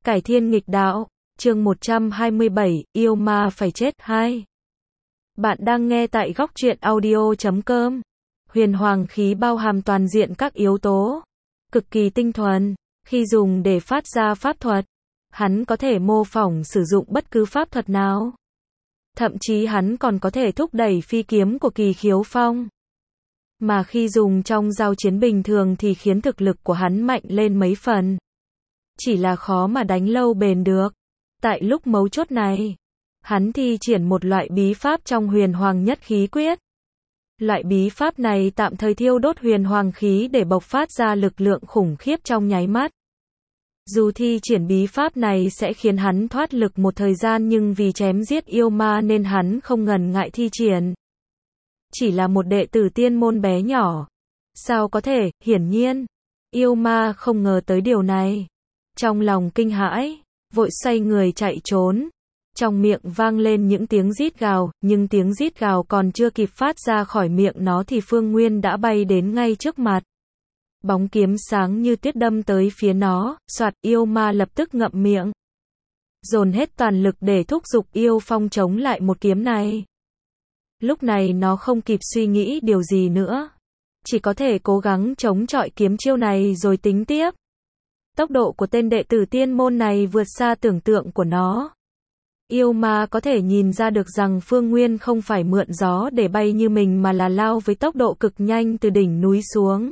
Cải thiên nghịch đạo, chương 127, yêu ma phải chết 2. Bạn đang nghe tại góc truyện audio.com. Huyền hoàng khí bao hàm toàn diện các yếu tố, cực kỳ tinh thuần, khi dùng để phát ra pháp thuật, hắn có thể mô phỏng sử dụng bất cứ pháp thuật nào. Thậm chí hắn còn có thể thúc đẩy phi kiếm của Kỳ Khiếu Phong. Mà khi dùng trong giao chiến bình thường thì khiến thực lực của hắn mạnh lên mấy phần. Chỉ là khó mà đánh lâu bền được. Tại lúc mấu chốt này, hắn thi triển một loại bí pháp trong huyền hoàng nhất khí quyết. Loại bí pháp này tạm thời thiêu đốt huyền hoàng khí để bộc phát ra lực lượng khủng khiếp trong nháy mắt. Dù thi triển bí pháp này sẽ khiến hắn thoát lực một thời gian, nhưng vì chém giết yêu ma nên hắn không ngần ngại thi triển. Chỉ là một đệ tử tiên môn bé nhỏ. Sao có thể? Hiển nhiên, yêu ma không ngờ tới điều này. Trong lòng kinh hãi, vội xoay người chạy trốn. Trong miệng vang lên những tiếng rít gào, nhưng tiếng rít gào còn chưa kịp phát ra khỏi miệng nó thì Phương Nguyên đã bay đến ngay trước mặt. Bóng kiếm sáng như tuyết đâm tới phía nó, soạt, yêu ma lập tức ngậm miệng. Dồn hết toàn lực để thúc giục yêu phong chống lại một kiếm này. Lúc này nó không kịp suy nghĩ điều gì nữa. Chỉ có thể cố gắng chống chọi kiếm chiêu này rồi tính tiếp. Tốc độ của tên đệ tử tiên môn này vượt xa tưởng tượng của nó. Yêu ma có thể nhìn ra được rằng Phương Nguyên không phải mượn gió để bay như mình mà là lao với tốc độ cực nhanh từ đỉnh núi xuống.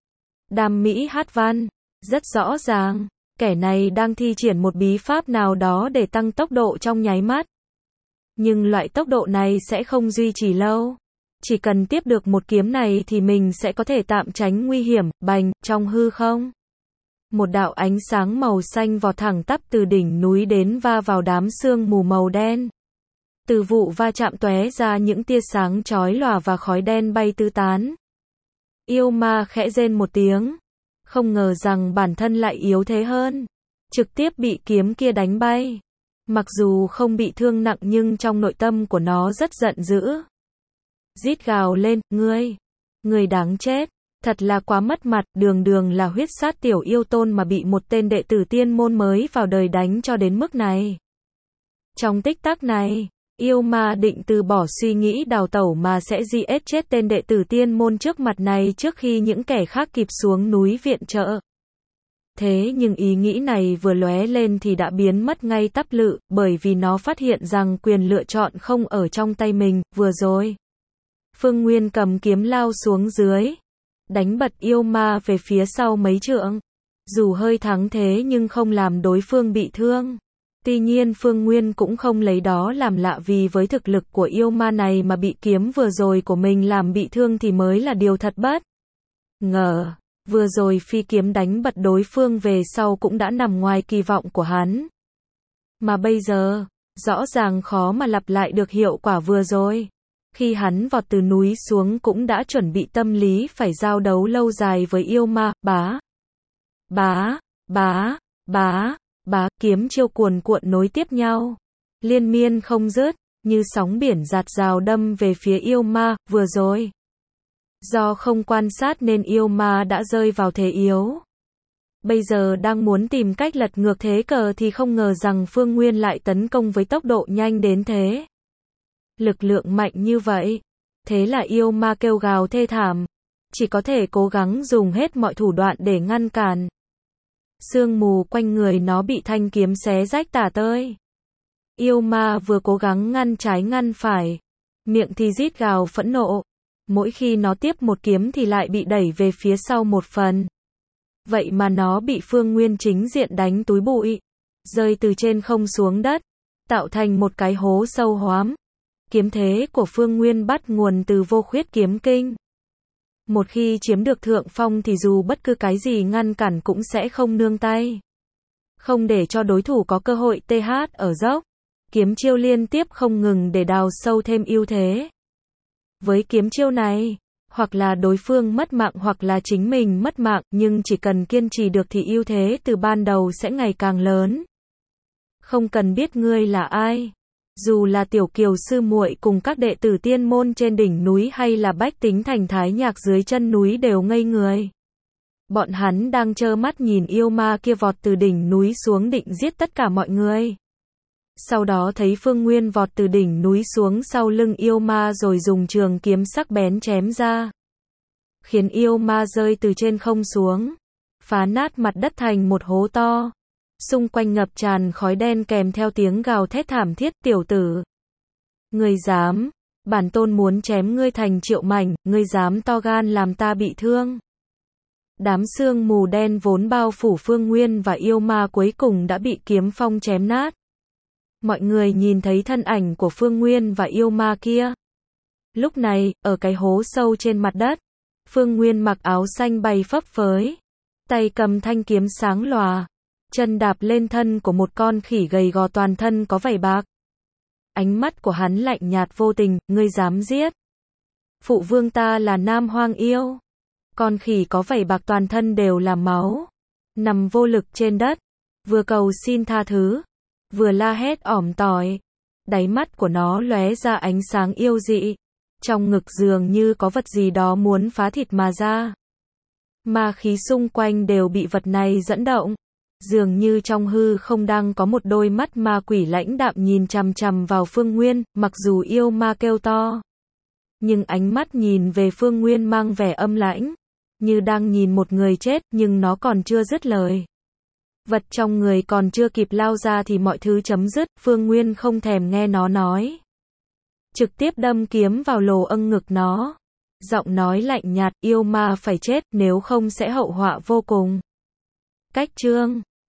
Đam mỹ hát văn, rất rõ ràng, kẻ này đang thi triển một bí pháp nào đó để tăng tốc độ trong nháy mắt. Nhưng loại tốc độ này sẽ không duy trì lâu. Chỉ cần tiếp được một kiếm này thì mình sẽ có thể tạm tránh nguy hiểm. Bành, trong hư không, một đạo ánh sáng màu xanh vọt thẳng tắp từ đỉnh núi đến va vào đám sương mù màu đen. Từ vụ va chạm tóe ra những tia sáng chói lòa và khói đen bay tứ tán. Yêu ma khẽ rên một tiếng, không ngờ rằng bản thân lại yếu thế hơn, trực tiếp bị kiếm kia đánh bay. Mặc dù không bị thương nặng nhưng trong nội tâm của nó rất giận dữ. Rít gào lên, ngươi đáng chết, thật là quá mất mặt, đường đường là huyết sát tiểu yêu tôn mà bị một tên đệ tử tiên môn mới vào đời đánh cho đến mức này. Trong tích tắc này, yêu ma định từ bỏ suy nghĩ đào tẩu mà sẽ giết chết tên đệ tử tiên môn trước mặt này trước khi những kẻ khác kịp xuống núi viện trợ. Thế nhưng ý nghĩ này vừa lóe lên thì đã biến mất ngay tắp lự, bởi vì nó phát hiện rằng quyền lựa chọn không ở trong tay mình. Vừa rồi, Phương Nguyên cầm kiếm lao xuống dưới, đánh bật yêu ma về phía sau mấy trượng. Dù hơi thắng thế nhưng không làm đối phương bị thương. Tuy nhiên Phương Nguyên cũng không lấy đó làm lạ, vì với thực lực của yêu ma này mà bị kiếm vừa rồi của mình làm bị thương thì mới là điều thật bất ngờ. Vừa rồi phi kiếm đánh bật đối phương về sau cũng đã nằm ngoài kỳ vọng của hắn. Mà bây giờ, rõ ràng khó mà lặp lại được hiệu quả vừa rồi. Khi hắn vọt từ núi xuống cũng đã chuẩn bị tâm lý phải giao đấu lâu dài với yêu ma. Bá, kiếm chiêu cuồn cuộn nối tiếp nhau, liên miên không dứt, như sóng biển dạt dào đâm về phía yêu ma. Vừa rồi, do không quan sát nên yêu ma đã rơi vào thế yếu. Bây giờ đang muốn tìm cách lật ngược thế cờ thì không ngờ rằng Phương Nguyên lại tấn công với tốc độ nhanh đến thế. Lực lượng mạnh như vậy. Thế là yêu ma kêu gào thê thảm. Chỉ có thể cố gắng dùng hết mọi thủ đoạn để ngăn cản. Sương mù quanh người nó bị thanh kiếm xé rách tả tơi. Yêu ma vừa cố gắng ngăn trái ngăn phải, miệng thì rít gào phẫn nộ. Mỗi khi nó tiếp một kiếm thì lại bị đẩy về phía sau một phần. Vậy mà nó bị Phương Nguyên chính diện đánh túi bụi, rơi từ trên không xuống đất, tạo thành một cái hố sâu hoắm. Kiếm thế của Phương Nguyên bắt nguồn từ vô khuyết kiếm kinh. Một khi chiếm được thượng phong thì dù bất cứ cái gì ngăn cản cũng sẽ không nương tay. Không để cho đối thủ có cơ hội TH ở dốc. Kiếm chiêu liên tiếp không ngừng để đào sâu thêm ưu thế. Với kiếm chiêu này, hoặc là đối phương mất mạng hoặc là chính mình mất mạng, nhưng chỉ cần kiên trì được thì ưu thế từ ban đầu sẽ ngày càng lớn. Không cần biết ngươi là ai. Dù là Tiểu Kiều sư muội cùng các đệ tử tiên môn trên đỉnh núi hay là bách tính thành Thái Nhạc dưới chân núi đều ngây người. Bọn hắn đang trơ mắt nhìn yêu ma kia vọt từ đỉnh núi xuống định giết tất cả mọi người. Sau đó thấy Phương Nguyên vọt từ đỉnh núi xuống sau lưng yêu ma rồi dùng trường kiếm sắc bén chém ra. Khiến yêu ma rơi từ trên không xuống. Phá nát mặt đất thành một hố to. Xung quanh ngập tràn khói đen kèm theo tiếng gào thét thảm thiết, tiểu tử. Ngươi dám, bản tôn muốn chém ngươi thành triệu mảnh, ngươi dám to gan làm ta bị thương. Đám sương mù đen vốn bao phủ Phương Nguyên và yêu ma cuối cùng đã bị kiếm phong chém nát. Mọi người nhìn thấy thân ảnh của Phương Nguyên và yêu ma kia. Lúc này, ở cái hố sâu trên mặt đất, Phương Nguyên mặc áo xanh bay phấp phới, tay cầm thanh kiếm sáng lòa, chân đạp lên thân của một con khỉ gầy gò toàn thân có vảy bạc. Ánh mắt của hắn lạnh nhạt vô tình, ngươi dám giết. Phụ vương ta là Nam Hoang Yêu. Con khỉ có vảy bạc toàn thân đều là máu, nằm vô lực trên đất, vừa cầu xin tha thứ, vừa la hét ỏm tỏi. Đáy mắt của nó lóe ra ánh sáng yêu dị, trong ngực dường như có vật gì đó muốn phá thịt mà ra. Ma khí xung quanh đều bị vật này dẫn động, dường như trong hư không đang có một đôi mắt ma quỷ lãnh đạm nhìn chằm chằm vào Phương Nguyên, mặc dù yêu ma kêu to, nhưng ánh mắt nhìn về Phương Nguyên mang vẻ âm lãnh, như đang nhìn một người chết, nhưng nó còn chưa dứt lời. Vật trong người còn chưa kịp lao ra thì mọi thứ chấm dứt, Phương Nguyên không thèm nghe nó nói. Trực tiếp đâm kiếm vào lồ âng ngực nó. Giọng nói lạnh nhạt, yêu ma phải chết, nếu không sẽ hậu họa vô cùng. Cách chương